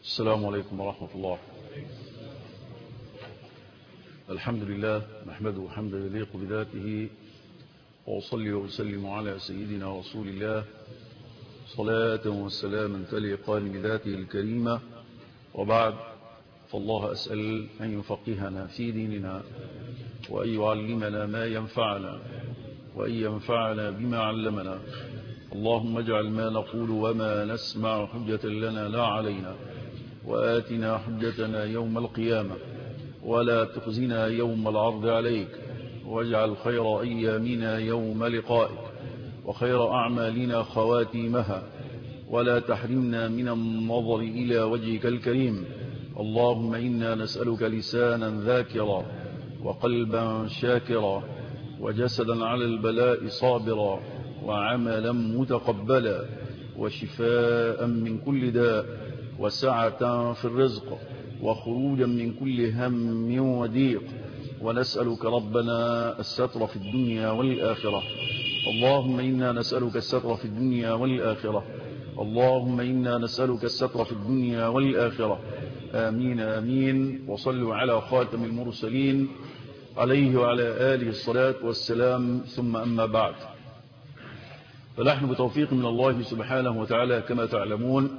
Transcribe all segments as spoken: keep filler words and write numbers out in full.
السلام عليكم ورحمة الله. الحمد لله نحمده حمدا يليق بذاته، وأصلي وأسلم على سيدنا رسول الله صلاة وسلاما تليقان بذاته الكريمة، وبعد، فالله أسأل أن يفقهنا في ديننا، وأن يعلمنا ما ينفعنا، وأن ينفعنا بما علمنا. اللهم اجعل ما نقول وما نسمع حجة لنا لا علينا، وآتنا حجتنا يوم القيامة، ولا تخزنا يوم العرض عليك، واجعل خير أيامنا يوم لقائك، وخير أعمالنا خواتيمها، ولا تحرمنا من النظر إلى وجهك الكريم. اللهم إنا نسألك لسانا ذاكرا، وقلبا شاكرا، وجسدا على البلاء صابرا، وعملا متقبلا، وشفاء من كل داء، وسعة في الرزق، وخروجا من كل هم وضيق. ونسألك ربنا الستر في الدنيا والآخرة. اللهم إنا نسألك الستر في الدنيا والآخرة. اللهم إنا نسألك الستر في الدنيا والآخرة. آمين آمين. وصلوا على خاتم المرسلين عليه وعلى آله الصلاة والسلام، ثم أما بعد، فنحن بتوفيق من الله سبحانه وتعالى كما تعلمون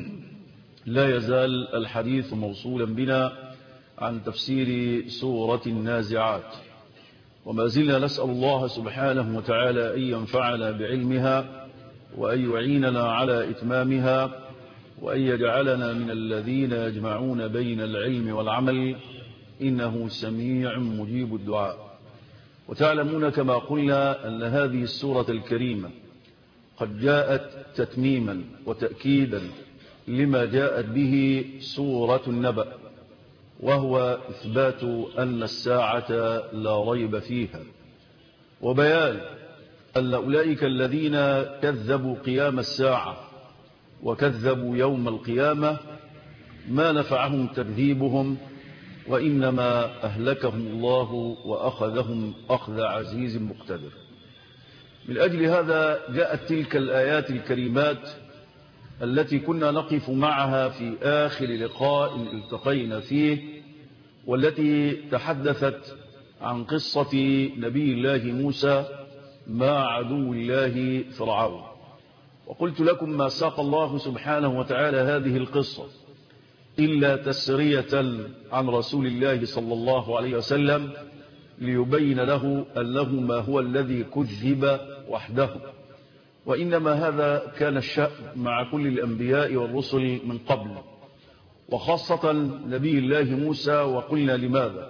لا يزال الحديث موصولا بنا عن تفسير سورة النازعات، وما زلنا نسأل الله سبحانه وتعالى أن ينفعنا بعلمها، وأن يعيننا على إتمامها، وأن يجعلنا من الذين يجمعون بين العلم والعمل، إنه سميع مجيب الدعاء. وتعلمون كما قلنا أن هذه السورة الكريمة قد جاءت تتميما وتأكيدا لما جاءت به سورة النبأ، وهو إثبات أن الساعة لا ريب فيها، وبيان أن أولئك الذين كذبوا قيام الساعة وكذبوا يوم القيامة ما نفعهم تكذيبهم، وإنما أهلكهم الله وأخذهم أخذ عزيز مقتدر. من أجل هذا جاءت تلك الآيات الكريمات التي كنا نقف معها في آخر لقاء التقينا فيه، والتي تحدثت عن قصة نبي الله موسى مع عدو الله فرعون. وقلت لكم ما ساق الله سبحانه وتعالى هذه القصة إلا تسرية عن رسول الله صلى الله عليه وسلم ليبين له أنه ما هو الذي كذب وحده، وإنما هذا كان الشأن مع كل الأنبياء والرسل من قبل، وخاصة نبي الله موسى. وقلنا لماذا؟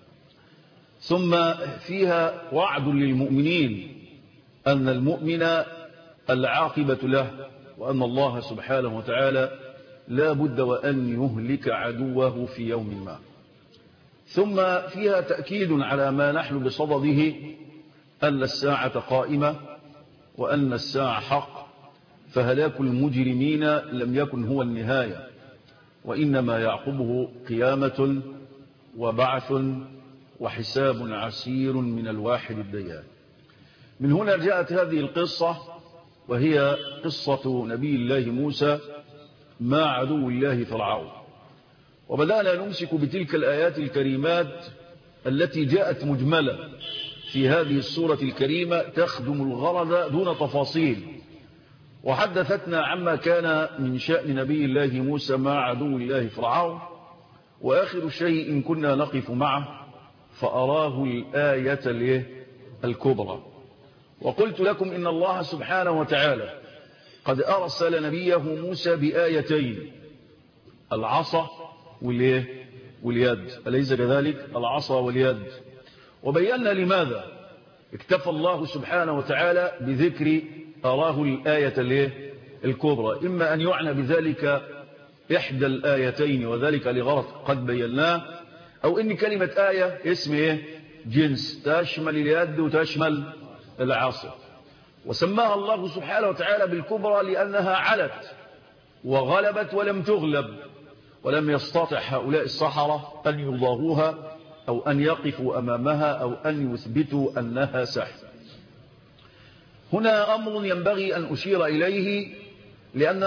ثم فيها وعد للمؤمنين أن المؤمن العاقبة له، وأن الله سبحانه وتعالى لا بد وأن يهلك عدوه في يوم ما. ثم فيها تأكيد على ما نحن بصدده أن الساعة قائمة، وأن الساعة حق، فهلاك المجرمين لم يكن هو النهاية، وإنما يعقبه قيامة وبعث وحساب عسير من الواحد الديان. من هنا جاءت هذه القصة، وهي قصة نبي الله موسى مع عدو الله فرعون. وبدأنا نمسك بتلك الآيات الكريمات التي جاءت مجملة في هذه السورة الكريمة تخدم الغرض دون تفاصيل، وحدثتنا عما كان من شأن نبي الله موسى مع عدو الله فرعون. وآخر شيء إن كنا نقف معه فأراه الآية الكبرى. وقلت لكم إن الله سبحانه وتعالى قد أرسل نبيه موسى بآيتين، العصا واليد، أليس كذلك؟ العصا واليد. وبينا لماذا اكتفى الله سبحانه وتعالى بذكر أراه الآية الكبرى، إما أن يعنى بذلك إحدى الآيتين وذلك لغرض قد بيناه، أو إن كلمة آية اسم إيه؟ جنس، تشمل اليد وتشمل العصا. وسماها الله سبحانه وتعالى بالكبرى لأنها علت وغلبت ولم تغلب، ولم يستطع هؤلاء السحرة أن يضاهوها أو أن يقفوا أمامها أو أن يثبتوا أنها سحر. هنا أمر ينبغي أن أشير إليه، لأننا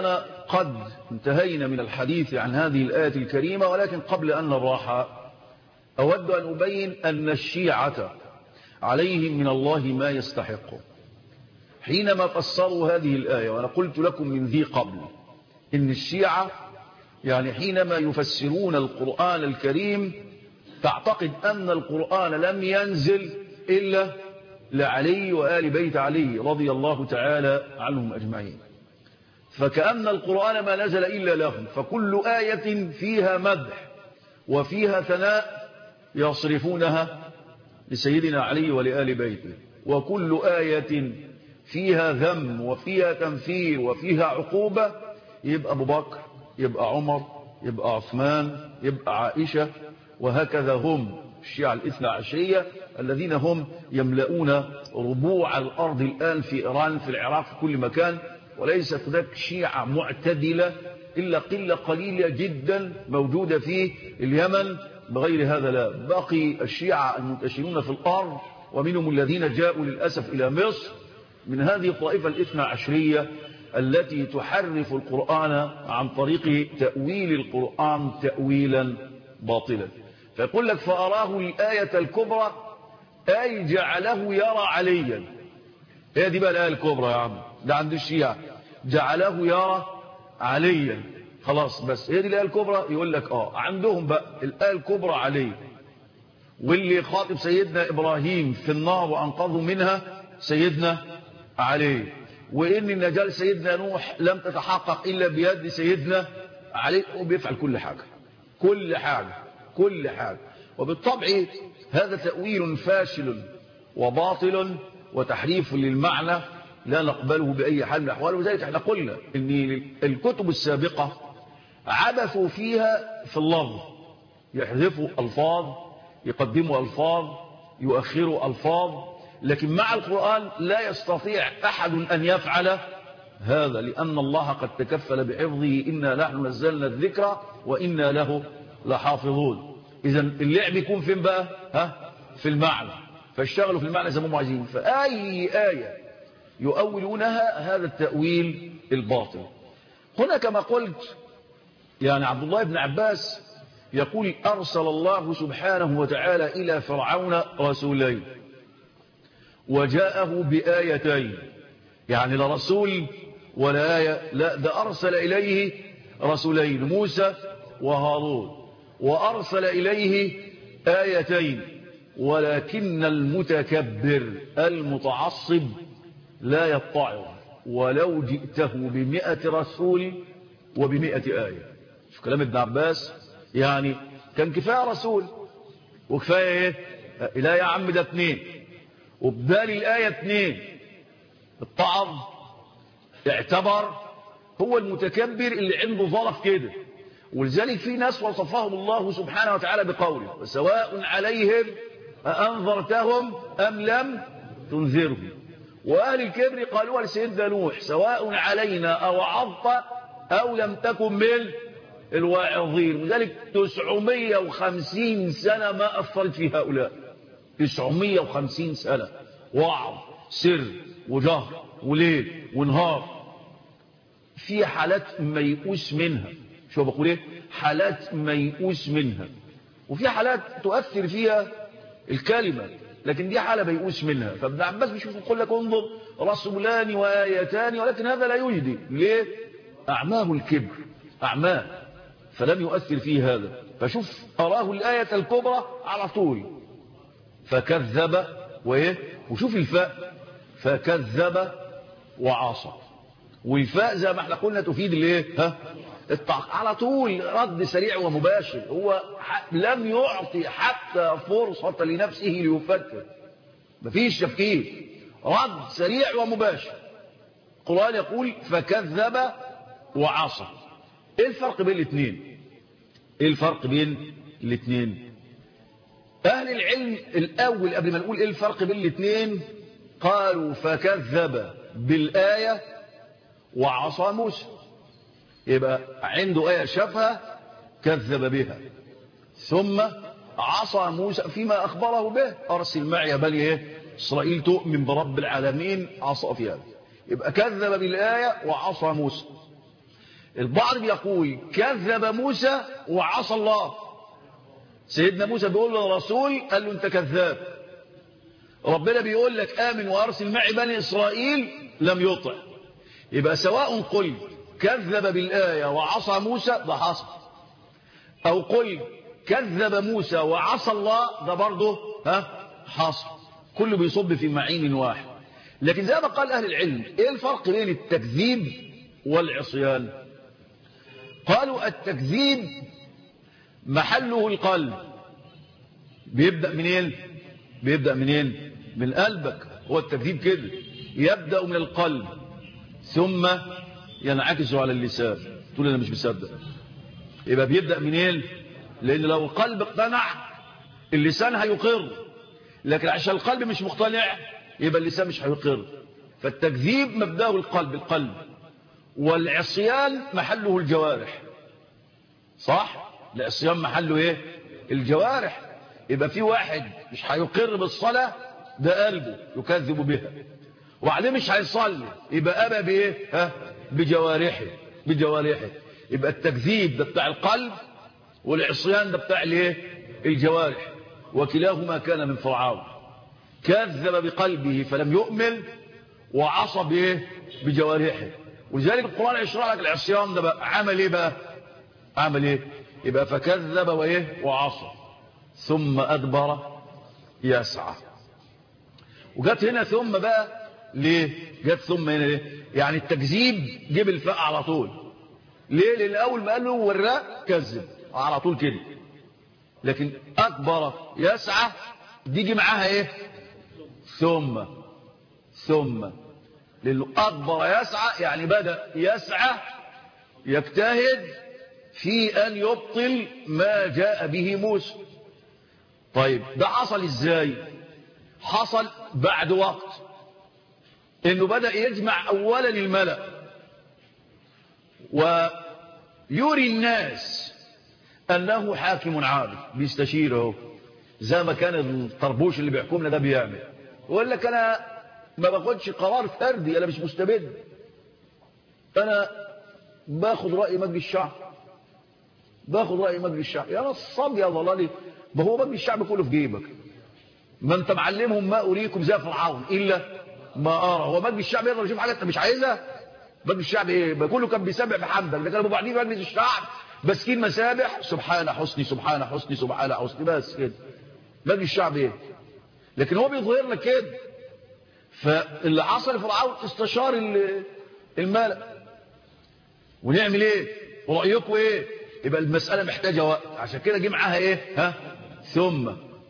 قد انتهينا من الحديث عن هذه الآية الكريمة، ولكن قبل أن نبرح أود أن أبين أن الشيعة عليهم من الله ما يستحقه حينما فسروا هذه الآية. وأنا قلت لكم من ذي قبل إن الشيعة يعني حينما يفسرون القرآن الكريم تعتقد أن القرآن لم ينزل إلا لعلي وآل بيت علي رضي الله تعالى عنهم أجمعين، فكأن القرآن ما نزل إلا لهم، فكل آية فيها مدح وفيها ثناء يصرفونها لسيدنا علي ولآل بيته، وكل آية فيها ذم وفيها تنفير وفيها عقوبة يبقى أبو بكر، يبقى عمر، يبقى عثمان، يبقى عائشة، وهكذا هم الشيعة الاثنى عشرية الذين هم يملؤون ربوع الأرض الآن في إيران، في العراق، في كل مكان. وليست هناك شيعة معتدلة إلا قلة قليلة جدا موجودة في اليمن، بغير هذا لا. باقي الشيعة المنتشرون في الأرض ومنهم الذين جاءوا للأسف إلى مصر من هذه الطائفة الاثنى عشرية التي تحرف القرآن عن طريق تأويل القرآن تأويلا باطلا. فيقول لك فأراه الآية الكبرى أي جعله يرى عليا. هي دي بقى الآية الكبرى يا عم، ده عند الشيعة جعله يرى عليا، خلاص بس هي دي الآية الكبرى. يقول لك آه عندهم بقى الآية الكبرى علي، واللي خاطب سيدنا إبراهيم في النار وأنقذه منها سيدنا علي، وإن النجاة سيدنا نوح لم تتحقق إلا بيد سيدنا علي، وبيفعل كل حاجة كل حاجة كل حاجة. وبالطبع هذا تأويل فاشل وباطل وتحريف للمعنى لا نقبله بأي حال من الأحوال. وذلك احنا قلنا ان الكتب السابقة عبثوا فيها في اللفظ، يحذفوا ألفاظ، يقدموا ألفاظ، يؤخروا ألفاظ، لكن مع القرآن لا يستطيع أحد أن يفعل هذا، لأن الله قد تكفل بحفظه، إنا نحن نزلنا الذكر وإنا له لحافظون. إذا اللعب يكون فين بقى؟ ها؟ في المعنى، فاشتغلوا في المعنى زي ما هم عايزين. فأي آية يؤولونها هذا التأويل الباطل. هنا كما قلت يعني عبد الله بن عباس يقول أرسل الله سبحانه وتعالى إلى فرعون رسولين وجاءه بآيتين، يعني لا رسول ولا آية، لا ده أرسل إليه رسولين موسى وهارون، وأرسل إليه آيتين، ولكن المتكبر المتعصب لا يطاع ولو جئته بمئة رسول وبمئة آية. شوف كلام ابن عباس، يعني كان كفاية رسول وكفاية ايه؟ لا يا عم ده اتنين، وبدال الآية اتنين. الطعب اعتبر هو المتكبر اللي عنده ظرف كده، ولذلك في ناس وصفهم الله سبحانه وتعالى بقوله وسواء عليهم أأنذرتهم أم لم تنذرهم. وأهل الكبر قالوا لسيدنا نوح سواء علينا أو عظت أو لم تكن من الواعظين. لذلك تسعمائة وخمسين سنة ما أثرت في هؤلاء، تسعمائة وخمسين سنة وعظ سر وجهر وليل ونهار. في حالات ميؤوس منها، شو بقول ايه؟ حالات ميؤوس منها، وفي حالات تؤثر فيها الكلمة، لكن دي حالة ميؤوس منها. فابن عباس بيشوف يقول لك انظر رسولان وآيتان، ولكن هذا لا يجدي. ليه؟ أعماه الكبر، أعماه، فلم يؤثر فيه هذا. فشوف أراه الآية الكبرى على طول فكذب وإيه، وشوف الفاء فكذب وعصى، والفاء زي ما احنا قلنا تفيد الايه؟ ها؟ على طول رد سريع ومباشر. هو لم يعطي حتى فرصة لنفسه ليفكر، مفيش تفكير، رد سريع ومباشر. القرآن يقول فكذب وعصى. ايه الفرق بين الاثنين؟ ايه الفرق بين الاثنين؟ اهل العلم الاول قبل ما نقول ايه الفرق بين الاثنين قالوا فكذب بالآية وعصى موسى. يبقى عنده آية شافها كذب بها، ثم عصى موسى فيما أخبره به، أرسل معي بني إيه؟ إسرائيل تؤمن برب العالمين، عصى فيها. يبقى كذب بالآية وعصى موسى. البعض بيقول كذب موسى وعصى الله. سيدنا موسى بيقول له الرسول، قال له انت كذاب. ربنا بيقول لك آمن وأرسل معي بني إسرائيل، لم يطع. يبقى سواء قل كذب بالآية وعصى موسى، ده حصل، أو قل كذب موسى وعصى الله، ده برضه ها حصل. كله بيصب في معين واحد. لكن زي ما قال أهل العلم، إيه الفرق بين التكذيب والعصيان؟ قالوا التكذيب محله القلب. بيبدأ منين؟ بيبدأ منين؟ من قلبك. هو التكذيب كده، يبدأ من القلب ثم ينعكس على اللسان، تقول أنا مش مصدق. يبقى بيبدأ منين؟ لأن لو القلب اقتنع اللسان هيقر، لكن عشان القلب مش مقتنع يبقى اللسان مش هيقر. فالتكذيب مبدأه القلب القلب والعصيان محله الجوارح. صح؟ العصيان محله ايه؟ الجوارح. يبقى في واحد مش هيقر بالصلاة، ده قلبه يكذب بها، وبعدين مش هيصلي، يبقى أبى بايه؟ ها؟ بجوارحه بجوارحه. يبقى التكذيب ده بتاع القلب، والعصيان ده بتاع الايه؟ الجوارح. وكلاهما كان من فرعون، كذب بقلبه فلم يؤمن، وعصى بايه؟ بجوارحه. ولذلك القرآن يشرح لك العصيان ده بقى عمل ايه بقى؟ عمل ايه؟ يبقى فكذب وايه؟ وعصى ثم أدبر يسعى. وجت هنا ثم بقى ليه؟ جت ثم هنا ليه؟ يعني التكذيب جيب الفاء على طول. ليه؟ لأن أول ما قال له والراء كذب على طول كده. لكن أكبر يسعى دي جي معاها ايه؟ ثم ثم لأنه أكبر يسعى يعني بدأ يسعى يجتهد في أن يبطل ما جاء به موسى. طيب ده حصل ازاي؟ حصل بعد وقت، انه بدأ يجمع اولا الملأ ويري الناس انه حاكم عادل، بيستشيره زي ما كان الطربوش اللي بيحكمنا ده بيعمل. ويقول لك انا ما باخدش قرار فردي، انا مش مستبد، انا باخد رأي مجلس الشعب، باخد رأي مجلس الشعب. يا نصاب يا ضلالي، ما هو مجلس الشعب كله في جيبك. ما انت معلمهم ما اريكم زي فرعون الا ما ارى. هو مجلس الشعب يقدر يشوف حاجه انت مش عايزها؟ مجلس الشعب ايه؟ كله كان بيسبح بحمدك، ده كانوا بعدين مجلس الشعب ماسكين مسابح سبحان حسني سبحان حسني سبحان حسني، بس كده. مجلس الشعب ايه؟ لكن هو بيظهر لك كده. فاللي حصل فرعون استشار الملأ، ونعمل ايه؟ ورأيكم ايه؟ يبقى المسألة محتاجة وقت، عشان كده جه معاها ايه؟ ها؟ ثم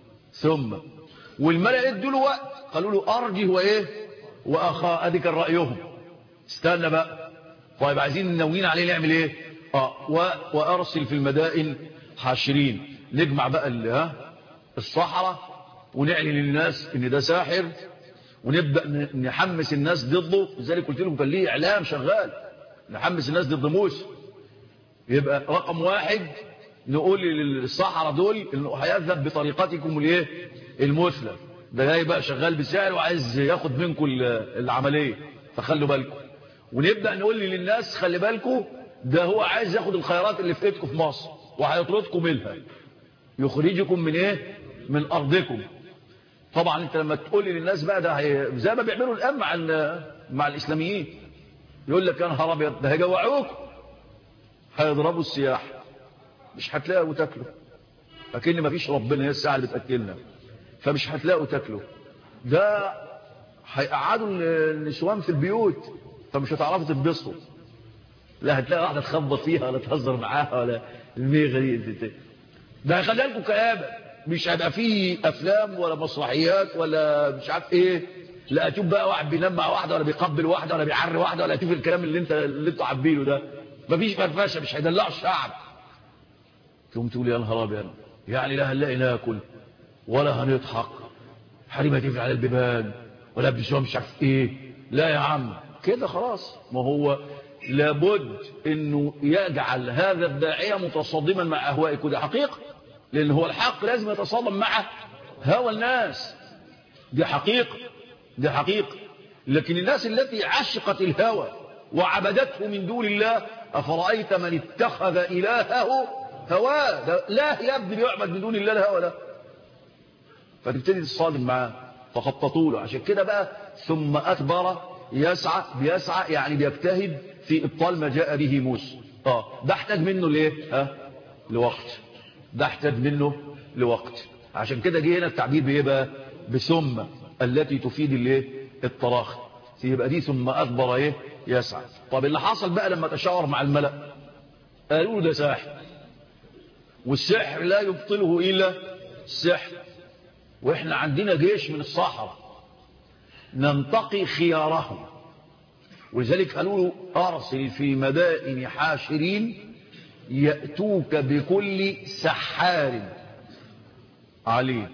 ثم والملأ ادوا له وقت، قالوا له ارجه وايه؟ واخا، ادي كان رأيهم. استنى بقى، طيب عايزين ناويين عليه نعمل ايه؟ اه وارسل في المدائن حاشرين، نجمع بقى اللي ها الصحراء ونعلن للناس ان ده ساحر، ونبدأ نحمس الناس ضده. لذلك قلت لكم كان ليه اعلام شغال، نحمس الناس ضد موسى. يبقى رقم واحد نقول للصحراء دول انه هيذهب بطريقتكم الايه؟ المثلى. ده جاي بقى شغال بسعر وعايز ياخد منكم العمليه، فخلوا بالكم. ونبدا نقول للناس خلي بالكم، ده هو عايز ياخد الخيرات اللي في ايدكم في مصر وهيطردكم منها، يخرجكم من ايه؟ من ارضكم. طبعا انت لما تقول للناس بقى ده هي زي ما بيعملوا الان مع مع الاسلاميين، يقول لك يا نهار ابيض ده هيجوعوكم، هيضربوا السياح، مش هتلاقوا تاكلوا، لكن ما فيش ربنا هي الساعه اللي بتاكلنا، فمش هتلاقوا تاكلوا. ده هيقعدوا النسوان في البيوت، فمش هتعرفوا تنبسطوا، لا هتلاقي واحده تخبط فيها ولا تهزر معاها ولا الميغه دي. ده هيخلي لكم كآبه، مش هيبقى فيه افلام ولا مسرحيات ولا مش عارف ايه، لا اشوف بقى واحد بينام مع واحده ولا بيقبل واحده ولا بيعري واحده ولا اشوف الكلام اللي انت اللي انتوا عابينه ده. مفيش فرفشه، مش هيدلعوا الشعب. تقوم تقول يا نهار ابيض، يعني لا هنلاقي ناكل ولا هنضحك، حريمه تقفل على البيبان ولا بيسوى مش عارف ايه. لا يا عم كده خلاص. ما هو لابد انه يجعل هذا الداعيه متصادما مع اهوائك، وده حقيقه، لان هو الحق لازم يتصادم مع هوى الناس، دي حقيقه دي حقيقه. لكن الناس التي عشقت الهوى وعبدته من دون الله أفرأيت من اتخذ إلهه هواه، ده لا يا ابني بيعبد من دون الله الهوى ده. فتبتدي تصادم معاه فخططوا له. عشان كده بقى ثم أكبر يسعى، بيسعى يعني بيجتهد في إبطال ما جاء به موسى. اه ده احتاج منه ليه؟ ها لوقت، ده احتاج منه لوقت. عشان كده جه هنا التعبير بايه بقى؟ بثم التي تفيد الايه؟ التراخي. يبقى دي ثم أكبر ايه؟ يسعى. طب اللي حصل بقى لما تشاور مع الملأ، قالوا ده ساحر، والسحر لا يبطله إلا السحر، وإحنا عندنا جيش من الصحراء ننتقي خيارهم، ولذلك قالوا له أرسل في مدائن حاشرين يأتوك بكل سحار عليه.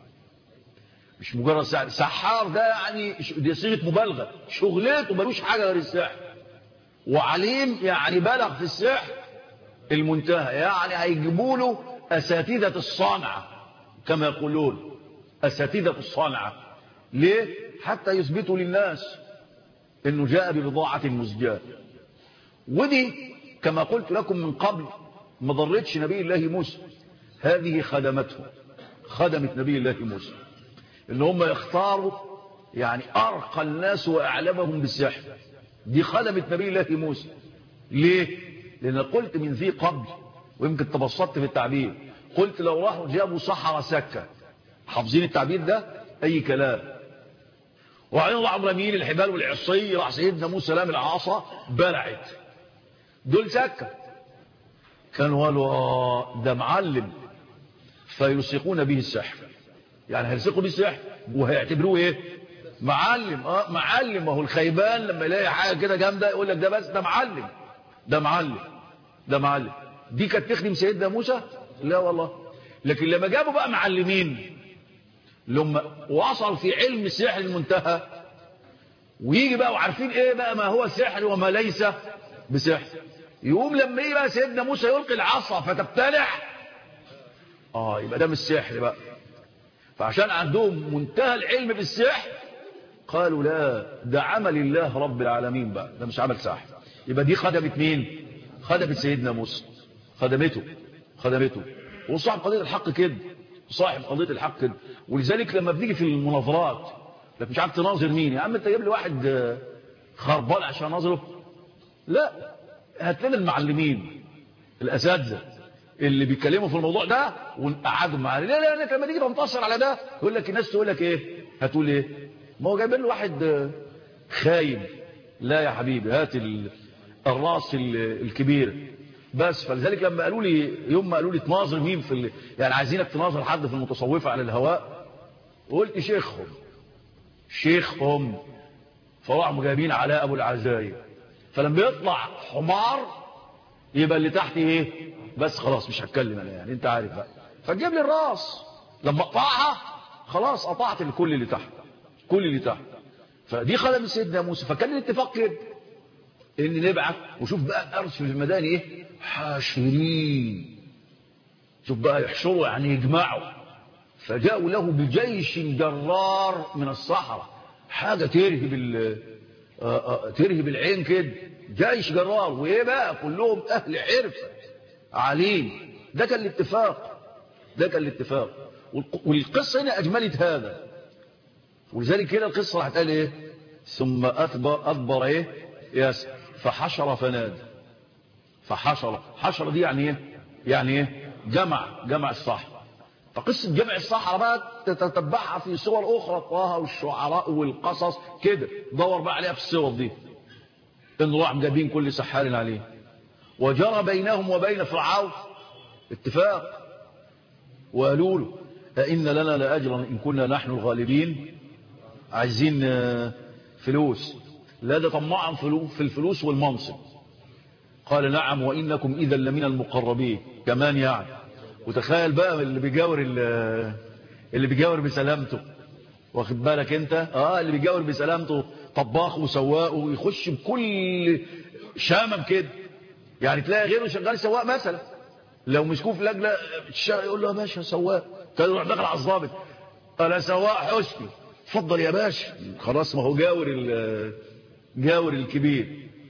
مش مجرد سحر، سحار ده يعني دي صيغة مبالغة، شغلته ملوش حاجة غير السحر. وعليم يعني بلغ في السحر المنتهى، يعني هيجيبوا له أساتذة الصنعة كما يقولون، أساتذة الصنعة. ليه؟ حتى يثبتوا للناس انه جاء ببضاعة مزجاة. ودي كما قلت لكم من قبل ما ضرتش نبي الله موسى، هذه خدمته، خدمت نبي الله موسى، ان هم يختاروا يعني ارقى الناس واعلمهم بالسحر. دي خدمت نبي الله موسى. ليه؟ لان قلت من ذي قبل، ويمكن تبسطت في التعبير، قلت لو راحوا جابوا صحراء سكة، حافظين التعبير ده؟ اي كلام. وبعدين الله عمر مين الحبال والعصي، راح سيدنا موسى لام العصا بلعت، دول سكة. كانوا قالوا ده معلم، فيلصقون به السحر، يعني هيلصقوا به السحر وهيعتبروه ايه؟ معلم. اه معلم. وهو الخيبان لما يلاقي حاجه كده جامده يقول لك ده بس ده معلم، ده معلم، ده معلم. دي كانت تخدم سيدنا موسى؟ لا والله. لكن لما جابوا بقى معلمين لما وصلوا في علم السحر المنتهى، ويجي بقى وعارفين ايه بقى ما هو سحر وما ليس بسحر، يقوم لما يجي بقى سيدنا موسى يلقي العصا فتبتلع، اه يبقى ده مش سحر بقى. فعشان عندهم منتهى العلم بالسحر قالوا لا ده عمل الله رب العالمين بقى، ده مش عمل سحر. يبقى دي خدمت مين؟ خدمت سيدنا موسى، خدمته خدمته وصاحب قضية الحق كده، صاحب قضية الحق كده. ولذلك لما بنيجي في المناظرات لك مش عارف تناظر مين، يا عم انت جايب لي واحد خربان عشان ناظره؟ لا، هات لنا المعلمين الاساتذه اللي بيتكلموا في الموضوع ده ونقعدوا معاه. لا لا لا، لما تيجي تنتصر على ده يقول لك الناس تقول لك ايه؟ هتقول ايه؟ ما هو جايبين له واحد خايب. لا يا حبيبي، هات الراس الكبير بس. فلذلك لما قالوا لي يوم ما قالوا لي تناظر مين في ال... يعني عايزينك تناظر حد في المتصوفه على الهواء، قلت شيخهم شيخهم فراحوا جايبين علاء ابو العزاير. فلما يطلع حمار يبقى اللي تحت ايه بس، خلاص مش هتكلم انا، يعني انت عارف بقى. فتجيب لي الراس، لما اقطعها خلاص قطعت الكل اللي تحت، كل اللي تحت. فدي خدمة سيدنا موسى. فكان الاتفاق كده ان نبعث، وشوف بقى ارسل في المدائن ايه؟ حاشرين. شوف بقى يحشروا يعني يجمعوا. فجاءوا له بجيش جرار من الصحراء، حاجة ترهب ال ترهب العين كده، جيش جرار. وايه بقى؟ كلهم اهل حرفة عليم. ده كان الاتفاق، ده كان الاتفاق. والقصة هنا اجملت هذا. ولذلك كده القصة راح تقال ايه؟ ثم أكبر أكبر ايه؟ يس فحشر فنادى. فحشر، حشر دي يعني ايه؟ يعني ايه؟ جمع، جمع الصحراء. فقصة جمع الصحراء بقى تتبعها في صور أخرى، طه والشعراء والقصص كده، دور بقى عليها في الصور دي. إن راح جايبين كل سحار عليه. وجرى بينهم وبين فرعون اتفاق، وقالوا له أئن لنا لأجرا إن كنا نحن الغالبين. عايزين فلوس. لا ده طمعا في الفلوس والمنصب. قال نعم وإنكم إذا لمن المقربين كمان يعني. وتخيل بقى اللي بيجاور اللي بيجاور بسلامته، واخد بالك انت؟ اه اللي بيجاور بسلامته طباخ وسواق ويخش بكل شامم كده. يعني تلاقي غيره شغال سواق مثلا، لو مسكوه في لجنه يقول له يا باشا سواق، كان يروح داخل على الضابط انا سواق حسني، اتفضل يا باشا. خلاص ما هو جاور جاور الكبير.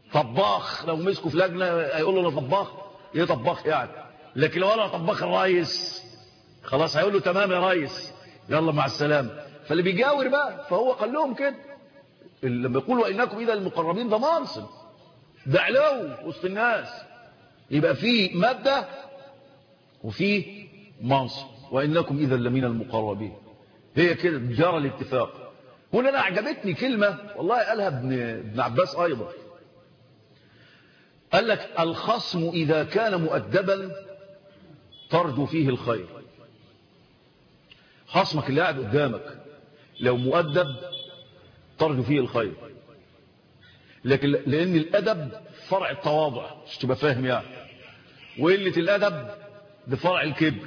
طباخ لو مسكوا في لجنة هيقول له انا طباخ، ايه طباخ يعني؟ لكن لو انا طباخ الرئيس خلاص هيقول له تمام يا ريس يلا مع السلامة. فاللي بيجاور بقى فهو قال لهم كده لما يقولوا انكم اذا المقربين ده منصب ده علو وسط الناس، يبقى في مادة وفي منصب، وانكم اذا لمن المقربين. هي كده جرى الاتفاق. هنا انا اعجبتني كلمة والله قالها ابن, ابن عباس ايضا، قال لك الخصم اذا كان مؤدبا ترجو فيه الخير. خصمك اللي قاعد قدامك لو مؤدب ترجو فيه الخير، لكن لان الادب فرع التواضع مش تبقى فاهم يعني، وقله الادب ده فرع الكبر.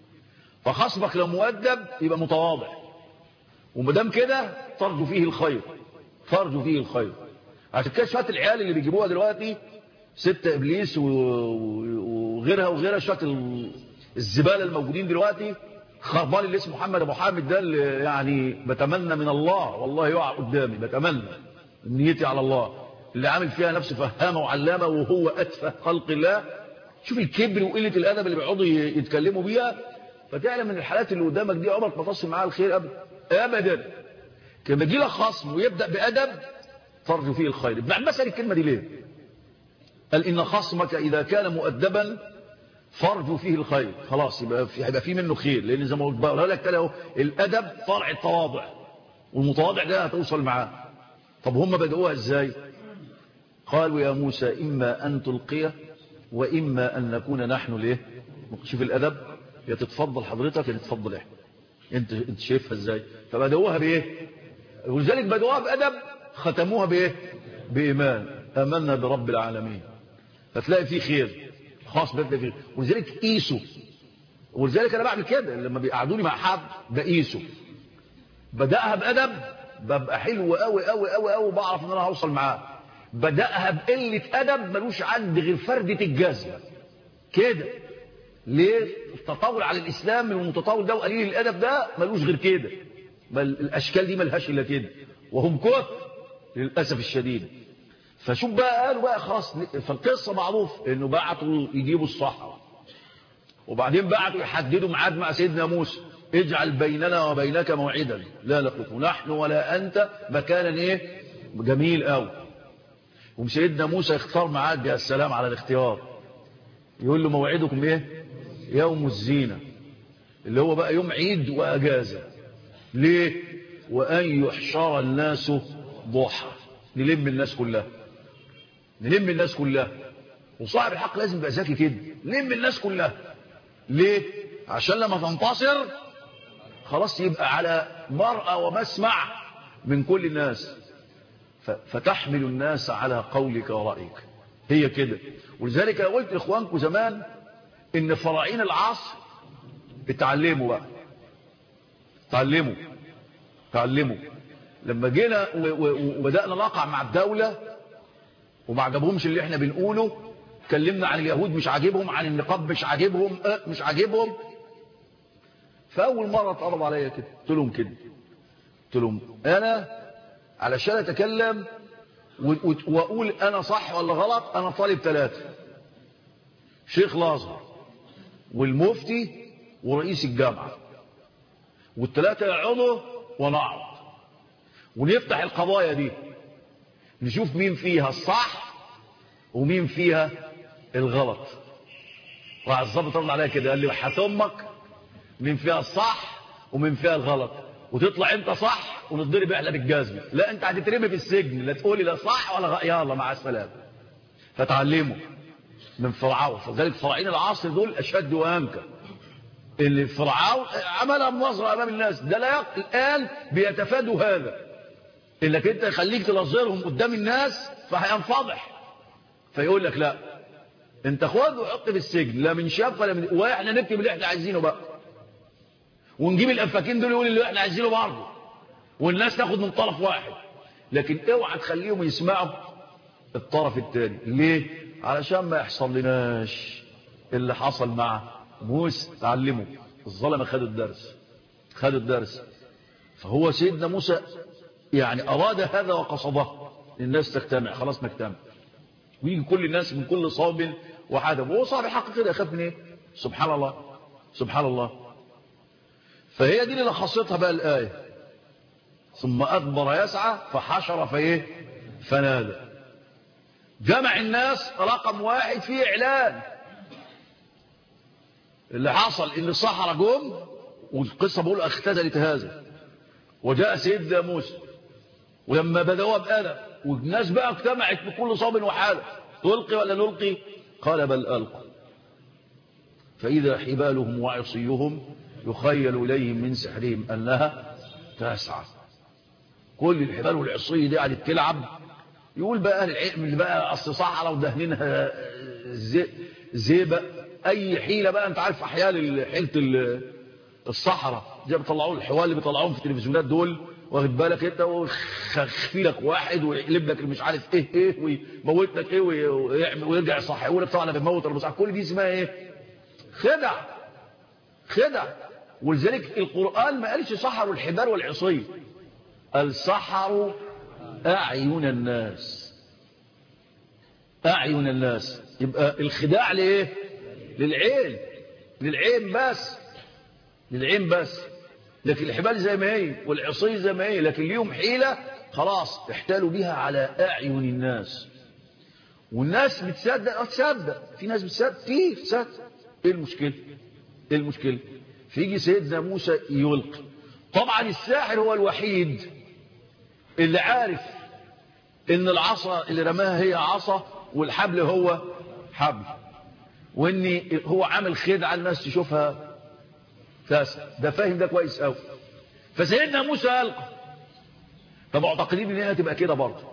فخصمك لو مؤدب يبقى متواضع، ومدام كده ترجو فيه الخير، ترجو فيه الخير. عشان كده شويه العيال اللي بيجيبوها دلوقتي ستة ابليس وغيرها وغيرها، شويه الزباله الموجودين دلوقتي، خربان اللي اسمه محمد ابو حامد ده اللي يعني بتمنى من الله والله يقع قدامي، بتمنى نيتي على الله، اللي عامل فيها نفسه فهامه وعلامه وهو اتفه خلق الله. شوف الكبر وقله الادب اللي بيقعدوا يتكلموا بيها، فتعلم ان الحالات اللي قدامك دي عمرك ما تصل معاها الخير ابدا ابدا. لما يجي لك خصم ويبدا بادب ترجو فيه الخير. ابن عباس قال الكلمه دي ليه؟ قال ان خصمك اذا كان مؤدبا فرجوا فيه الخير، خلاص يبقى في هيبقى فيه منه خير، لان زي ما قلت بقى لك اهو الادب فرع التواضع، والمتواضع ده هتوصل معاه. طب هم بدأوها ازاي؟ قالوا يا موسى اما ان تلقي واما ان نكون نحن ليه. شوف الادب، يا تتفضل حضرتك يا تتفضل احنا، انت انت شايفها ازاي؟ فبدأوها بايه؟ ولذلك بدأوها بادب ختموها بايه؟ بايمان، امنا برب العالمين. فتلاقي فيه خير خاص بدأ فيه. ولذلك قيسوا، ولذلك انا بعمل كده لما بيقعدوني مع حد بقيسه، بدأها بأدب ببقى حلو قوي قوي قوي قوي، بعرف ان انا هوصل معاه. بدأها بقلة أدب ملوش عندي غير فردة الجزمة كده. ليه؟ التطاول على الإسلام من المتطاول ده وقليل الأدب ده ملوش غير كده، بل الأشكال دي ملهاش إلا كده، وهم كفر للأسف الشديد. فشوف بقى قالوا بقى خلاص، فالقصة معروف انه بعتوا يجيبوا الصحراء، وبعدين بعتوا يحددوا ميعاد مع سيدنا موسى، اجعل بيننا وبينك موعدا لا نخلفه نحن ولا انت مكانا ايه جميل قوي. وسيدنا موسى يختار ميعاد، يا السلام على الاختيار، يقول له موعدكم ايه؟ يوم الزينة، اللي هو بقى يوم عيد واجازة. ليه؟ وان يحشر الناس ضحى، نلم الناس كلها، نلم الناس كلها. وصاحب الحق لازم يبقى ذكي كده، لم الناس كلها. ليه؟ عشان لما تنتصر خلاص يبقى على مرأى ومسمع من كل الناس، فتحمل الناس على قولك ورأيك. هي كده. ولذلك قلت لإخوانكم زمان ان فراعين العصر اتعلموا بقى، تعلموا تعلموا لما جينا وبدأنا نقع مع الدولة وما عجبهمش اللي احنا بنقوله، اتكلمنا عن اليهود مش عاجبهم، عن النقاب مش عاجبهم، اه مش عاجبهم. فاول مره اتقرب عليا كده قلت لهم كده، قلت لهم انا علشان اتكلم واقول انا صح ولا غلط انا طالب ثلاثه، شيخ الازهر والمفتي ورئيس الجامعه، والثلاثه يقعدوا ونقعد ونفتح القضايا دي نشوف مين فيها الصح ومين فيها الغلط. راح الظابط رد عليا كده قال لي وحياة امك مين فيها الصح ومين فيها الغلط، وتطلع انت صح ونضرب احنا بالجزمه، لا انت هتترمي في السجن، لا تقولي لا صح ولا غلط، يلا مع السلامه. فتعلموا من فرعون. فذلك فراعين العصر دول اشد وانكى، اللي فرعون عملها مناظره امام الناس، ده لا يق... الان بيتفادوا هذا، انك انت خليك تنظرهم قدام الناس فهينفضح، فيقول لك لا انت خد وحط في السجن، لا من شاف ولا من، واحنا نكتب اللي احنا عايزينه بقى، ونجيب الافاكين دول يقول اللي احنا عايزينه برضه، والناس تاخد من طرف واحد. لكن اوعى تخليهم يسمعوا الطرف الثاني. ليه؟ علشان ما يحصل لناش اللي حصل مع موسى. تعلموا الظلمه خدوا الدرس، خدوا الدرس. فهو سيدنا موسى يعني اراد هذا وقصده، الناس تجتمع، خلاص نجتمع. ويجي كل الناس من كل صوب وحدب، وهو صاحب الحق كده يخاف من ايه؟ سبحان الله سبحان الله. فهي دي اللي لخصتها بقى الآية، ثم أدبر يسعى فحشر فايه فنادى. جمع الناس رقم واحد فيه إعلان. اللي حصل ان الصحراء جم، والقصة بقول اختزلت هذا، وجاء سيدنا موسى، ولما بدأوا بأدب والناس بقى اجتمعت بكل صوب وحالة، تلقي ولا نلقي؟ قال بل ألقوا، فإذا حبالهم وعصيهم يخيل إليهم من سحرهم أنها تسعى. كل الحبال والعصي دي قاعدة تلعب. يقول بقى العلم اللي بقى أصل صحراء ودهنينها زي زيبة، أي حيلة بقى، أنت عارف أحيال حيلة الصحراء زي بيطلعوا الحوال اللي بيطلعوهم في التلفزيونات دول، واخد بالك انت، ويخفي لك واحد ويقلب لك مش عارف ايه ايه ويموت لك ايه ويرجع يصحي يقول لك طبعا انا بموت ولا بصحي. كل دي اسمها ايه؟ خدع خدع. ولذلك القرآن ما قالش سحروا الحبال والعصي، قال سحروا أعين الناس. أعين الناس. يبقى الخداع لإيه؟ للعين، للعين بس، للعين بس. لكن الحبال زي ما هي والعصي زي ما هي، لكن ليهم حيلة خلاص احتالوا بها على أعين الناس. والناس بتصدق أو تصدق، في ناس بتصدق كتير تصدق. ايه المشكلة؟ ايه المشكلة؟ فيجي سيدنا موسى يلقي. طبعا الساحر هو الوحيد اللي عارف ان العصا اللي رماها هي عصا والحبل هو حبل، وان هو عامل خدعة الناس تشوفها تاسع. ده فاهم ده كويس قوي. فسيدنا موسى ألقى. طب معتقدين ان هي تبقى كده برضه،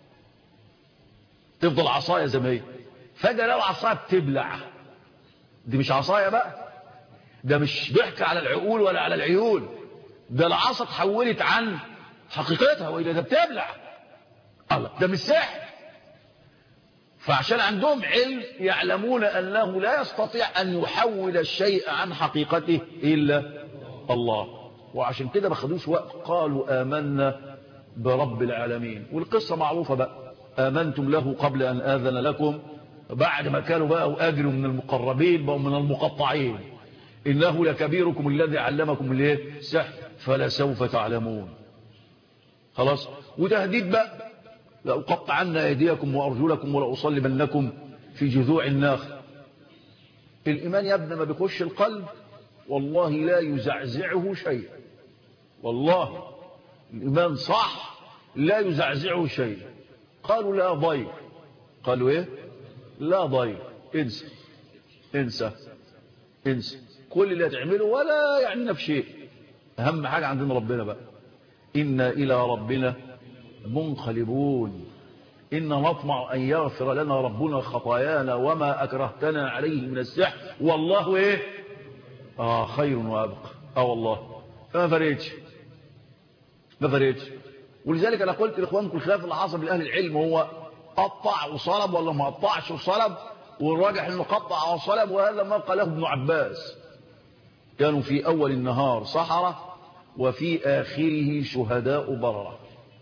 تفضل عصاية زي ما هي. فجأة لو عصاية بتبلع، دي مش عصاية بقى، ده مش ضحك على العقول ولا على العيون، ده العصا اتحولت عن حقيقتها وإلى ده بتبلع. الله، ده مش سحر. فعشان عندهم علم يعلمون أنه لا يستطيع أن يحول الشيء عن حقيقته إلا الله. وعشان كده ما خدوش وقت، قالوا آمنا برب العالمين. والقصة معروفة بقى، آمنتم له قبل أن آذن لكم. بعد ما كانوا بقوا أجروا من المقربين بقوا من المقطعين. إنه لكبيركم الذي علمكم الايه؟ السحر فلسوف تعلمون. خلاص. وتهديد بقى، لأقطعن أيديكم وأرجلكم ولأصلبنكم في جذوع النخل. الإيمان يا ابني ما بيخش القلب والله لا يزعزعه شيء. والله الإيمان صح لا يزعزعه شيء. قالوا لا ضير. قالوا ايه؟ لا ضير. انسى انسى انسى كل اللي هتعمله ولا يعنينا في شيء. أهم حاجة عندنا ربنا بقى. إنا إلى ربنا منقلبون. إنا نطمع أن يغفر لنا ربنا خطايانا وما أكرهتنا عليه من السحر والله إيه؟ آه خير وأبقى. آه والله. فما فريتش ما فريتش. ولذلك أنا قلت لإخوانكم الخلاف العصب لأهل العلم هو قطع وصلب ولا ما قطعش وصلب، والراجح إنه قطع وصلب، وهذا ما قاله ابن عباس. كانوا في أول النهار سحرة وفي آخره شهداء بررة.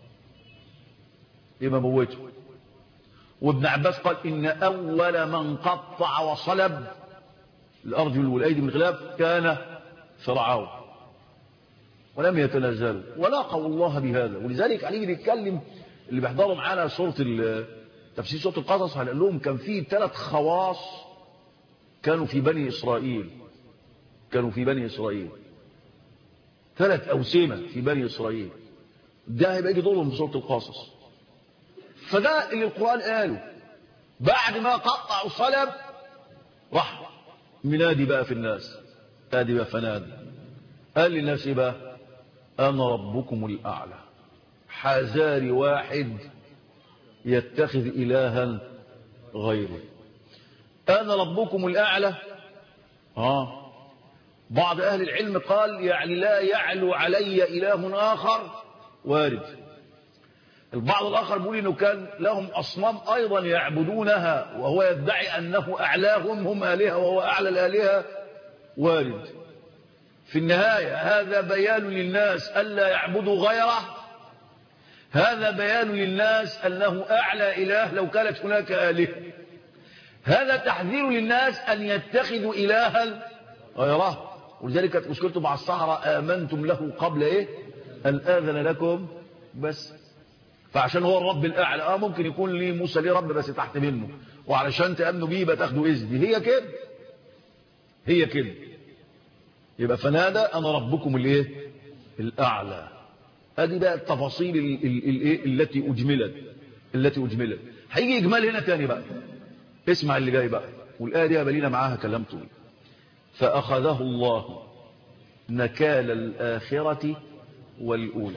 يبقى موته. وابن عباس قال إن أول من قطع وصلب الأرجل والأيدي من الخلاف كان فرعون، ولم يتنازل ولاقوا الله بهذا. ولذلك عليه بيتكلم اللي بيحضروا معانا سورة تفسير سورة القصص، هنقول لهم كان في ثلاث خواص كانوا في بني إسرائيل. كانوا في بني إسرائيل ثلاث أوسمة في بني إسرائيل. ده هيبقى يجي دورهم في سورة القصص. فده اللي القرآن قاله بعد ما قطع وصلب، راح منادي بقى في الناس. نادي بقى فنادي قال للناس بقى أنا ربكم الأعلى. حذاري واحد يتخذ إلها غيري. أنا ربكم الأعلى. آه بعض أهل العلم قال يعني لا يعلو علي إله آخر. وارد. البعض الآخر بيقول إنه كان لهم أصنام أيضا يعبدونها وهو يدعي أنه أعلاهم، هم آلهة وهو أعلى الآلهة. وارد. في النهاية هذا بيان للناس ألا يعبدوا غيره، هذا بيان للناس أنه أعلى إله لو كانت هناك آلهة. هذا تحذير للناس أن يتخذوا إلها غيره. ولذلك كانت مشكلته مع السحرة، آمنتم له قبل إيه أن آذن لكم. بس فعشان هو الرب الأعلى، آه ممكن يكون لي موسى ليه رب بس تحت منه، وعلشان تأمنوا بيه بتاخدوا إذن. هي كده هي كده. يبقى فنادى أنا ربكم الإيه الأعلى. ادي بقى التفاصيل ال ال ال التي أجملت التي أجملت. هيجي إجمال هنا تاني بقى. اسمع اللي جاي بقى، والآية دي بلينا معاها كلام طويل. فأخذه الله نكال الآخرة والأولى.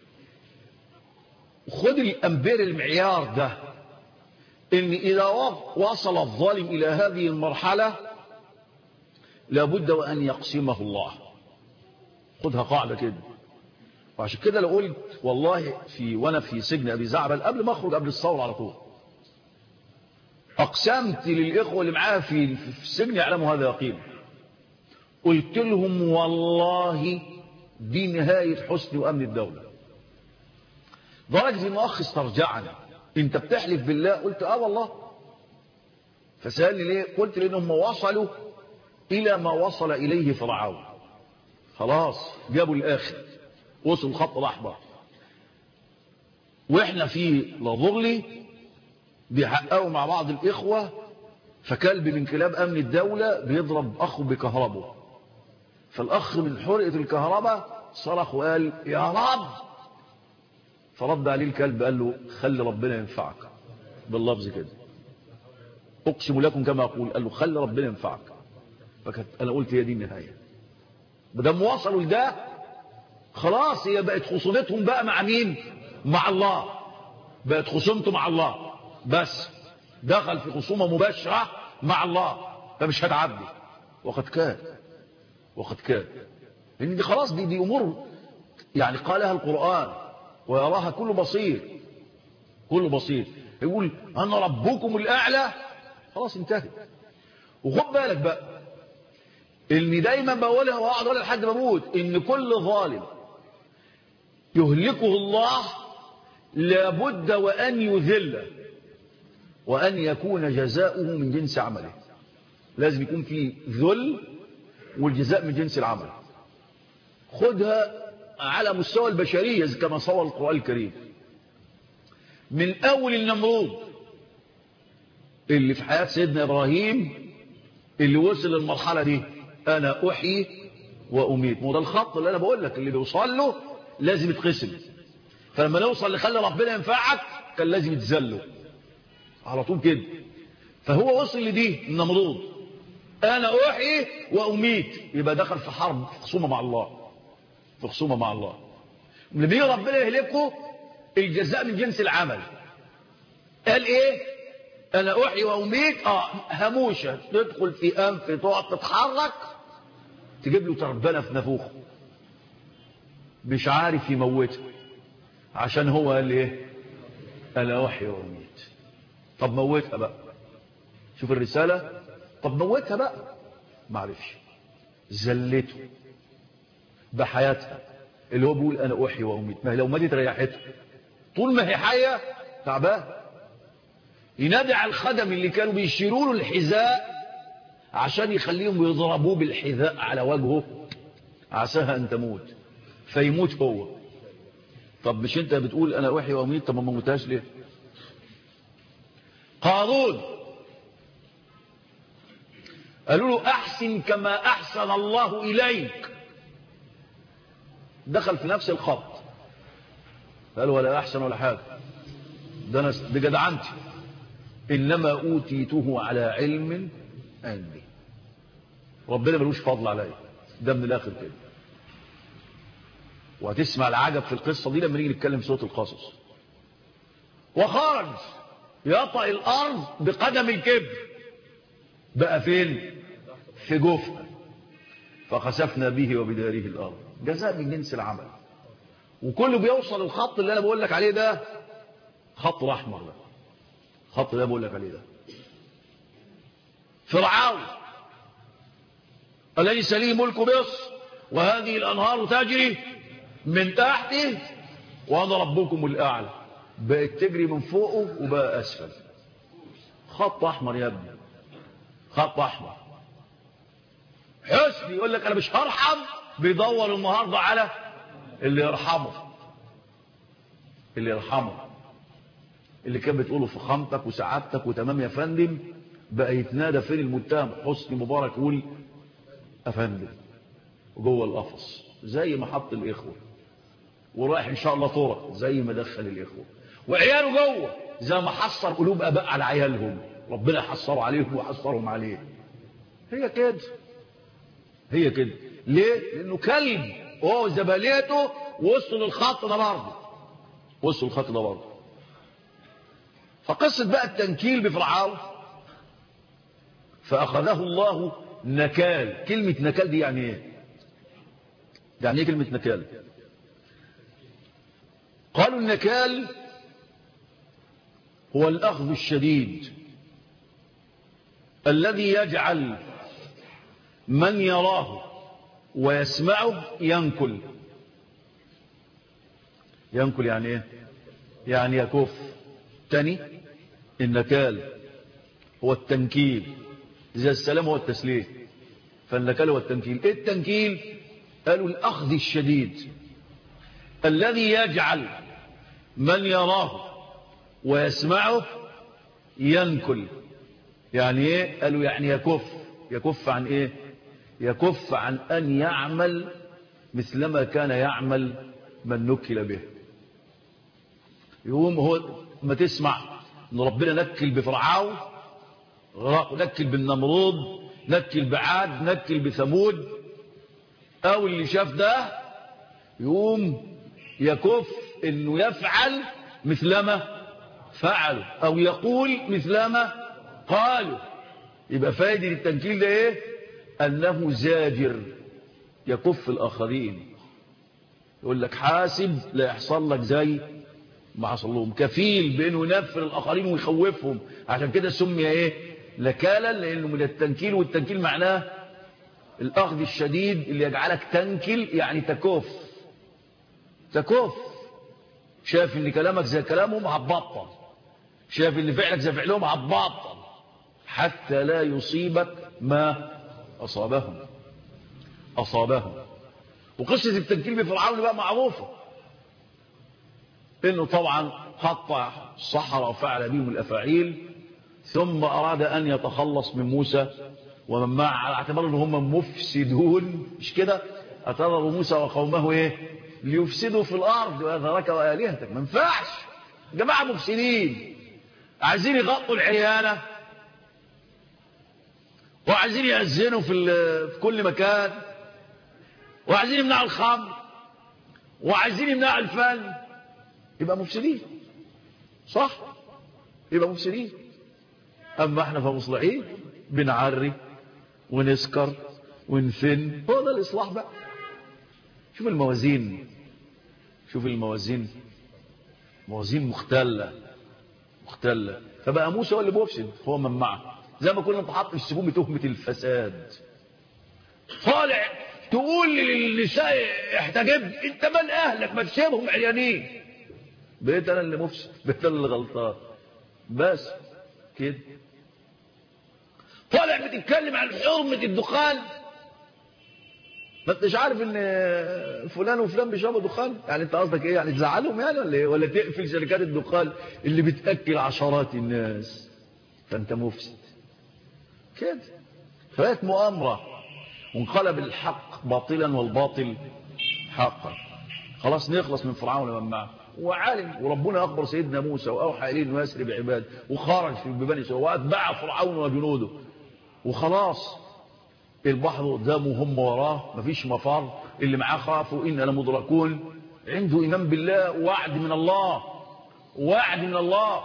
خد الأمبير المعيار ده، إن إذا وصل الظالم إلى هذه المرحلة لابد وأن يقسمه الله. خدها قاعدة كده. وعشان كده لو قلت والله في وانا في سجن ابي زعبل قبل ما اخرج قبل الثوره على طول، اقسمت للاخوه اللي معايا في في السجن يعلموا هذا يقين، قلت لهم والله دي نهايه حسن وامن الدوله. درجه ان اخ استرجعني، انت بتحلف بالله؟ قلت اه والله. فسالني ليه؟ قلت لانهم وصلوا الى ما وصل اليه فرعون. خلاص جابوا الاخر، وصل الخط الاحمر، واحنا في لظغلي بيحققوا مع بعض الاخوه، فكلب من كلاب امن الدوله بيضرب اخه بكهربه، فالاخ من حرقه الكهرباء صرخ وقال يا رب. فرد عليه الكلب قال له خلي ربنا ينفعك، باللفظ كده، اقسم لكم كما اقول. قال له خلي ربنا ينفعك. فكانت انا قلت هي دي النهايه. بدل وصلوا لده خلاص، هي بقت خصومتهم بقى مع مين؟ مع الله. بقت خصومته مع الله، بس دخل في خصومه مباشره مع الله، فمش هتعدي. وقد كان وقد كان لان دي خلاص دي, دي امور يعني قالها القرآن ويراها كل بصير. كل بصير يقول انا ربكم الاعلى، خلاص انتهت. وخد بالك بقى اللي دايما بقولها واقعد اقولها لحد ما اموت، ان كل ظالم يهلكه الله لابد وان يذله وان يكون جزاؤه من جنس عمله. لازم يكون في ذل والجزاء من جنس العمل. خدها على مستوى البشريه كما صور القرآن الكريم. من اول النمرود اللي في حياه سيدنا ابراهيم اللي وصل للمرحله دي، انا احيي واميت. مو ده الخط اللي انا بقول لك اللي بيوصل له لازم يتقسم. فلما نوصل لخلي ربنا ينفعك كان لازم يتذله على طول كده. فهو وصل لدي النمرود، انا احيي واميت، يبقى دخل في حرب، في خصومه مع الله، في خصومه مع الله. اللي بيجي ربنا يهلكه الجزاء من جنس العمل. قال ايه؟ انا احيي واميت. اه هموشه تدخل في انف، تقعد تتحرك، تجيب له تربنه في نافوخه، مش عارف يموتها، عشان هو قال ايه؟ انا احيي واميت. طب موتها بقى، شوف الرساله. طب موتها بقى، ما عرفش، زلته بحياتها اللي هو بيقول انا احيي واميت. ما هي لو ماتت ريحته، طول ما هي حيه تعبان. ينادي على الخدم اللي كانوا بيشيروا له الحذاء عشان يخليهم يضربوه بالحذاء على وجهه، عساها ان تموت، فيموت هو. طب مش انت بتقول انا احيي واميت؟ طب ما موتهاش ليه؟ قارون قالوا له احسن كما احسن الله اليك، دخل في نفس الخط، قال ولا احسن ولا حاجه، ده انا دي جدعنتي، انما اوتيته على علم عندي، ربنا ملوش فضل عليا. ده من الاخر كده. وهتسمع العجب في القصه دي لما نيجي نتكلم في سوره القصص. وخرج يطأ الارض بقدم الكبر، بقى فين؟ في جوفها، فخسفنا به وبداره الارض، جزاء من جنس العمل. وكله بيوصل الخط اللي انا بقول لك عليه ده، خط الاحمر ده، خط ده بقول لك عليه ده. فرعون أليس لي ملك مصر وهذه الأنهار تجري من تحته؟ وأنا ربكم الأعلى، بقت تجري من فوقه وبقى أسفل. خط أحمر يا ابني، خط أحمر. حسني يقول لك أنا مش هرحم، بيدور النهاردة على اللي يرحمه، اللي يرحمه، اللي كان بتقوله فخامتك وسعادتك وتمام يا فندم، بقى يتنادى فين المتهم؟ حسني مبارك يقول أفندم، وجوه القفص زي ما حط الإخوة، ورايح إن شاء الله طرق زي ما دخل الإخوة، وعياله جوه زي ما حصر قلوب أباء على عيالهم، ربنا يحصروا عليهم ويحصرهم عليه. هي كده، هي كده. ليه؟ لأنه كلب وهو زباليته وصل الخط ده برضه، وصل الخط ده برضه. فقصة بقى التنكيل بفرعون، فأخذه الله نكال. كلمة نكال دي يعني ايه؟ يعني ايه كلمة نكال؟ قالوا النكال هو الأخذ الشديد الذي يجعل من يراه ويسمعه ينكل. ينكل يعني ايه؟ يعني يكف. تاني، النكال هو التنكيل، زي السلام هو التسليم، فالنكال هو التنكيل. ايه التنكيل؟ قالوا الأخذ الشديد الذي يجعل من يراه ويسمعه ينكل. يعني ايه؟ قالوا يعني يكف. يكف عن ايه؟ يكف عن ان يعمل مثلما كان يعمل من نكل به. يقوم هو ما تسمع ان ربنا نكل بفرعون، نكل بالنمرود، نكل بعاد، نكل بثمود، او اللي شاف ده يقوم يكف انه يفعل مثلما فعلوا او يقول مثلما قالوا. يبقى فائدة التنكيل ده ايه؟ انه زاجر يكف الاخرين. يقول لك حاسب لا يحصل لك زي ما حصل لهم، كفيل بانه ينفر الاخرين ويخوفهم. عشان كده سمي ايه؟ نكالا، لانه من التنكيل، والتنكيل معناه الاخذ الشديد اللي يجعلك تنكل، يعني تكف. تكف. شايف ان كلامك زي كلامهم هتبطل، شايف ان فعلك زي فعلهم هتبطل، حتى لا يصيبك ما اصابهم اصابهم وقصة التنكيل بفرعون بقى معروفة، انه طبعا قطع الصحراء وفعل بهم الافاعيل، ثم اراد ان يتخلص من موسى ومن معه على اعتبار ان هم مفسدون، مش كده؟ اعتبروا موسى وقومه ايه؟ ليفسدوا في الارض ويذرك والهتك. ما ينفعش، جماعه مفسدين عايزين يغطوا العيانه، وعايزين يأذنوا في, في كل مكان، وعايزين يمنعوا الخمر، وعايزين يمنعوا الفن، يبقى مفسدين. صح؟ يبقى مفسدين. اما احنا فمصلحين، بنعري ونسكر ونفن، هو ده الاصلاح بقى. شوف الموازين، شوف الموازين، موازين مختلة مختلة. فبقى موسى هو اللي بيفسد، هو من معه، زي ما كنا نتحط في السجون بتهمة الفساد. طالع تقول للنساء احتجب، انت مال اهلك؟ ما تسيبهم عيانين. بقيت انا اللي مفسد، بقيت انا اللي غلطان، بس كده. طالع بتتكلم عن حرمة الدخان، ما انتش عارف ان فلان وفلان بيشربوا دخان؟ يعني انت قصدك ايه؟ يعني تزعلهم يعني ولا ايه؟ ولا تقفل شركات الدخان اللي بتاكل عشرات الناس؟ فانت مفسد كده. فات مؤامره وانقلب الحق باطلا والباطل حقا. خلاص نخلص من فرعون ومن معه. وعالم، وربنا اخبر سيدنا موسى واوحى اليه انه يسري بعباده، وخرج في ببني اسرائيل واتبع فرعون وجنوده، وخلاص البحر قدامه هم وراه، مفيش مفر. اللي معاه خافوا إننا لمدركون، عنده إيمان بالله، وعد من الله، وعد من الله،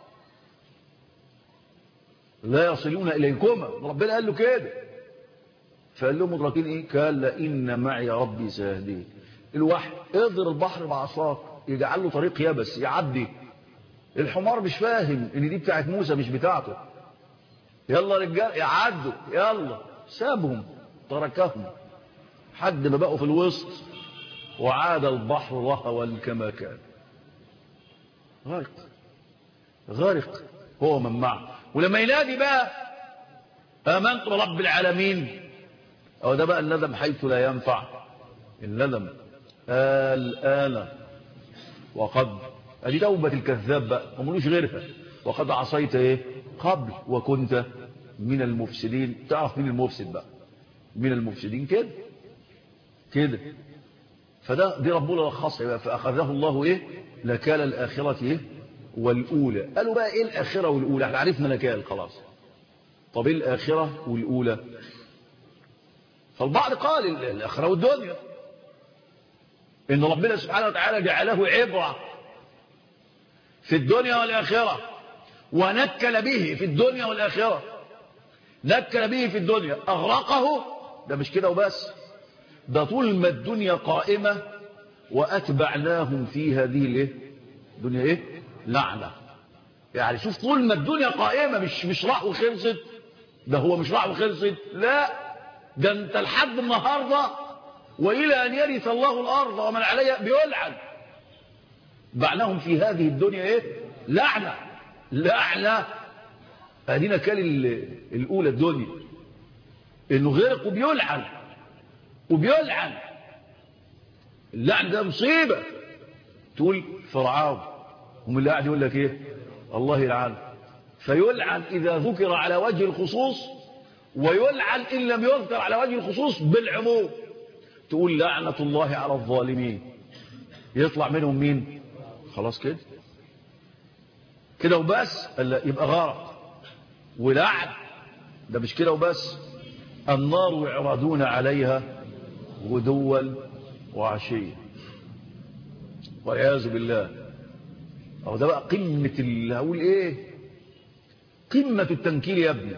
لا يصلون إليكما، ربنا قال له كده. فقال لهم مدركين إيه؟ قال لإن معي ربي سيهدين. الوحي اضرب البحر بعصاك يجعل له طريق يبس يعدي. الحمار مش فاهم إن دي بتاعت موسى مش بتاعته. يلا رجال يعدوا، يلا سابهم تركهم حد ما بقوا في الوسط، وعاد البحر رهوا كما كان. غارق غارق هو من معه. ولما ينادي بقى آمنت برب العالمين، أو ده بقى الندم حيث لا ينفع الندم الآن وقد، ادي توبة الكذاب بقى وملوش غيرها، وقد عصيت ايه قبل وكنت من المفسدين. تعرف مين المفسد بقى؟ من المفسدين كده كده. فده دي ربنا لخصها بقى، فأخذه الله ايه نكال الآخرة ايه والأولى. قالوا بقى ايه الآخرة والأولى؟ احنا عرفنا نكال خلاص. طب ايه الآخرة والأولى؟ فالبعض قال الآخرة والدنيا، إن ربنا سبحانه وتعالى جعله عبرة في الدنيا والآخرة، ونكل به في الدنيا والآخرة. نكل به في الدنيا أغرقه، ده مش كده وبس، ده طول ما الدنيا قائمة وأتبعناهم في هذه الايه الدنيا ايه لعنة. يعني شوف طول ما الدنيا قائمة، مش مش راح وخلصت، ده هو مش راح وخلصت، لا ده انت لحد النهارده وإلى أن يرث الله الأرض ومن عليها بيلعن. بعناهم في هذه الدنيا ايه لعنة لعنة. ادينا كان الأولى الدنيا انه غيرك وبيلعن وبيلعن. اللعن ده مصيبة. تقول فرعون، هم اللي قاعد يقول لك ايه الله يلعن، فيلعن إذا ذكر على وجه الخصوص، ويلعن إن لم يذكر على وجه الخصوص بالعموم. تقول لعنة الله على الظالمين، يطلع منهم مين؟ خلاص كده كده وبس، يبقى غرق ولعن. ده مش كده وبس، النار يعرضون عليها غدوا وعشيا والعياذ بالله. أو ده بقى قمة اللي هقول ايه، قمة التنكيل يا ابني،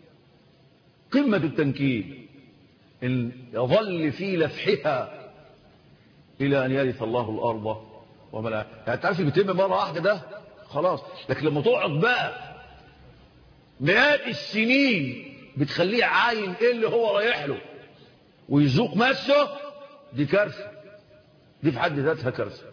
قمة التنكيل، إن يظل في لفحها إلى أن يرث الله الأرض وملأها. يعني تعرف بيتم مرة واحدة ده خلاص، لكن لما تقعد بقى مئات السنين بتخليه عاين ايه اللي هو رايح له ويذوق مسه، دي كارثة، دي في حد ذاتها كارثة.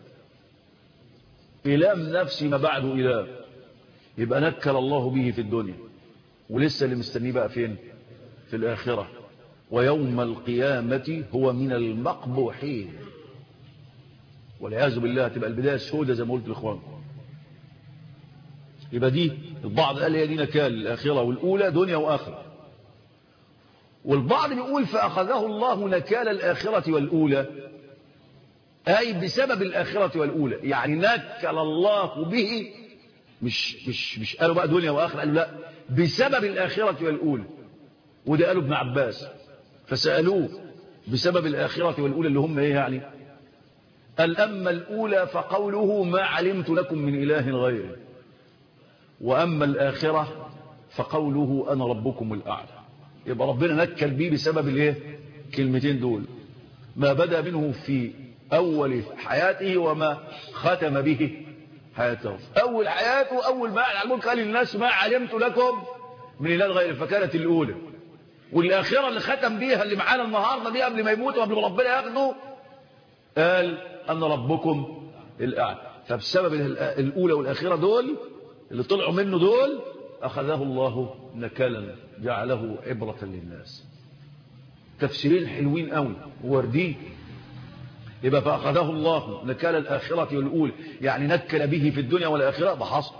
إلام نفسي ما بعده إلام. يبقى نكل الله به في الدنيا، ولسه اللي مستنيه بقى فين؟ في الآخرة. ويوم القيامة هو من المقبوحين والعياذ بالله. تبقى البداية السوداء زي ما قلت لإخوان. يبقى دي البعض قال هي دي نكال الآخرة والأولى، دنيا وآخرة. والبعض بيقول فأخذه الله نكال الآخرة والأولى، أي بسبب الآخرة والأولى. يعني نكل الله به، مش مش مش قالوا بقى دنيا وآخرة، قالوا لا بسبب الآخرة والأولى. وده قالوا ابن عباس، فسألوه بسبب الآخرة والأولى اللي هم ايه يعني؟ قال أما الأولى فقوله ما علمت لكم من إله غيري، وأما الآخرة فقوله أنا ربكم الأعلى. يبقى ربنا نكل بيه بسبب الايه كلمتين دول، ما بدأ منه في أول حياته وما ختم به حياته. أول حياته أول ما على الملك قال للناس ما علمت لكم من إله غيري، فكانت الأولى. والآخرة اللي ختم بيها اللي معانا النهاردة دي قبل ما يموت وقبل ما ربنا ياخده، قال أن ربكم الأعلى. فبسبب الأولى والآخرة دول اللي طلعوا منه دول أخذه الله نكالا جعله عبرة للناس. تفسيرين حلوين قوي ووردين. يبقى فأخذه الله نكال الآخرة والأولى، يعني نكل به في الدنيا والآخرة، ده حصل.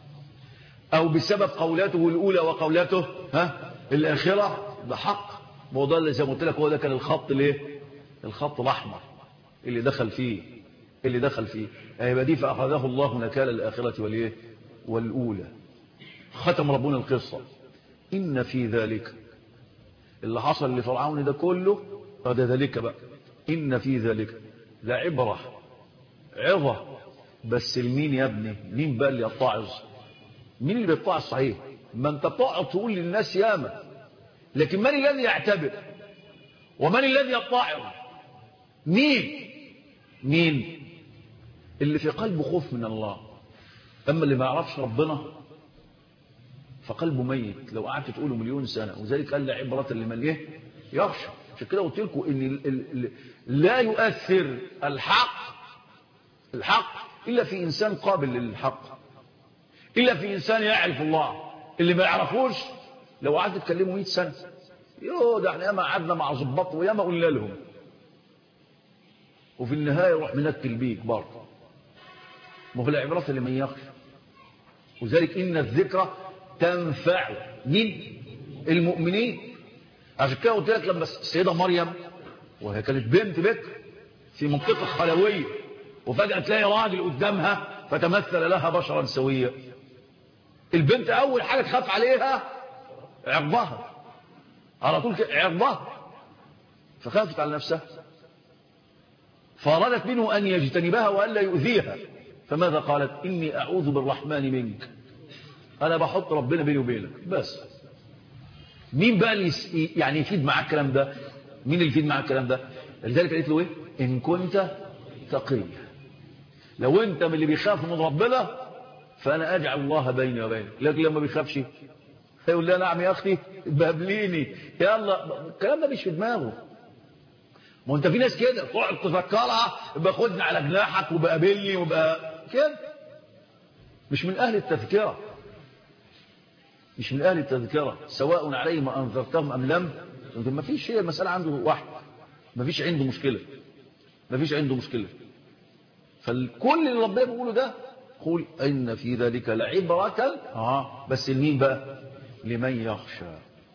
أو بسبب قولاته الأولى وقولاته ها الآخرة، ده حق. موضوع اللي زي ما قلت لك هو ده كان الخط الايه الخط الأحمر اللي دخل فيه اللي دخل فيه يبقى دي فأخذه الله نكال الآخرة والايه والأولى. ختم ربنا القصة، إن في ذلك اللي حصل لفرعون ده كله، هذا ذلك بقى، إن في ذلك لعبرة عظة. بس المين يا ابني؟ مين بقى اللي يتعظ؟ مين اللي بيتعظ صحيح؟ ما انت بتقعد تقول للناس ياما، لكن من الذي يعتبر ومن الذي يتعظ؟ مين مين اللي في قلبه خوف من الله. اما اللي ما يعرفش ربنا فقلبه ميت لو قعدت تقوله مليون سنة. وذلك قال لعبرة لمن ايه يخشى. عشان كده قلت لكم ان لا يؤثر الحق الحق إلا في إنسان قابل للحق، إلا في إنسان يعرف الله. اللي ما يعرفوش لو قعدت تكلمه مئة سنة يوه ده احنا ياما قعدنا مع ظباط وياما قلنا لهم، وفي النهاية يروح منكل بيك برضه. ما هو العبرة لمن يخشى، وذلك إن الذكرى تنفع مين؟ المؤمنين. عشان كده قلت لك لما السيدة مريم وهي كانت بنت بكر في منطقة خلوية وفجأة تلاقي راجل قدامها فتمثل لها بشرا سويا، البنت أول حاجة تخاف عليها عرضها، على طول عرضها، فخافت على نفسها فأرادت منه أن يجتنبها وألا يؤذيها، فماذا قالت؟ إني أعوذ بالرحمن منك، أنا بحط ربنا بيني وبينك بس. مين بقى اللي يعني يفيد معاك الكلام ده؟ مين اللي يفيد معاك الكلام ده؟ لذلك قالت له إيه؟ إن كنت تقيا، لو أنت من اللي بيخاف من ربنا فأنا أجعل الله بيني وبينك. لكن لما بيخافش يقول لي نعم يا أختي بقبليني يلا، الكلام ده مش في دماغه. ما انت في ناس كده تقعد تفكرها باخدني على جناحك وبقابلني وبقى كده، مش من اهل التذكره، مش من اهل التذكره، سواء عليهم انذرتهم ام لم. ما فيش، هي المساله عنده واحد، ما فيش عنده مشكله، ما فيش عنده مشكله. فالكل اللي ربنا بيقوله ده قل ان في ذلك لعبره، اه بس لمين بقى؟ لمن يخشى،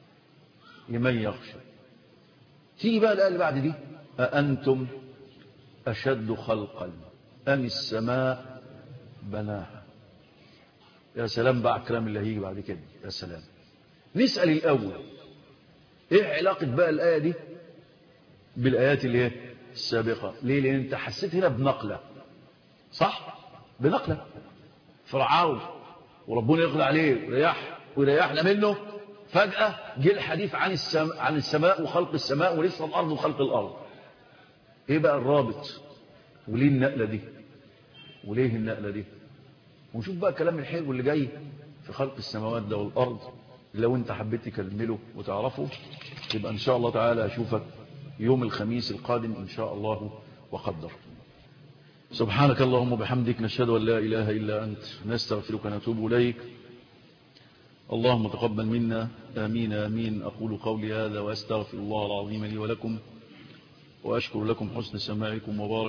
لمن يخشى. تيجي بقى الآية اللي بعد دي، أأنتم أشد خلقا أم السماء بناها. يا سلام بقى الكلام اللي هيجي بعد كده، يا سلام. نسأل الأول إيه علاقة بقى الآية دي بالآيات اللي هي السابقة؟ ليه؟ لأن أنت حسيت هنا بنقلة، صح؟ بنقلة فرعون وربنا يقضي عليه ويريح ويريحنا منه، فجأة جه الحديث عن السماء، عن السماء وخلق السماء ولسه الأرض وخلق الأرض. إيه بقى الرابط؟ وليه النقلة دي؟ وليه النقلة دي؟ ونشوف بقى الكلام الحلو اللي جاي في خلق السماوات ده والأرض. لو أنت حبيت تكمله وتعرفه يبقى إن شاء الله تعالى أشوفك يوم الخميس القادم إن شاء الله وقدر. سبحانك اللهم وبحمدك، نشهد أن لا إله إلا أنت، نستغفرك ونتوب إليك. اللهم تقبل منا، آمين آمين. أقول قولي هذا وأستغفر الله العظيم لي ولكم، وأشكر لكم حسن سماعكم وبارك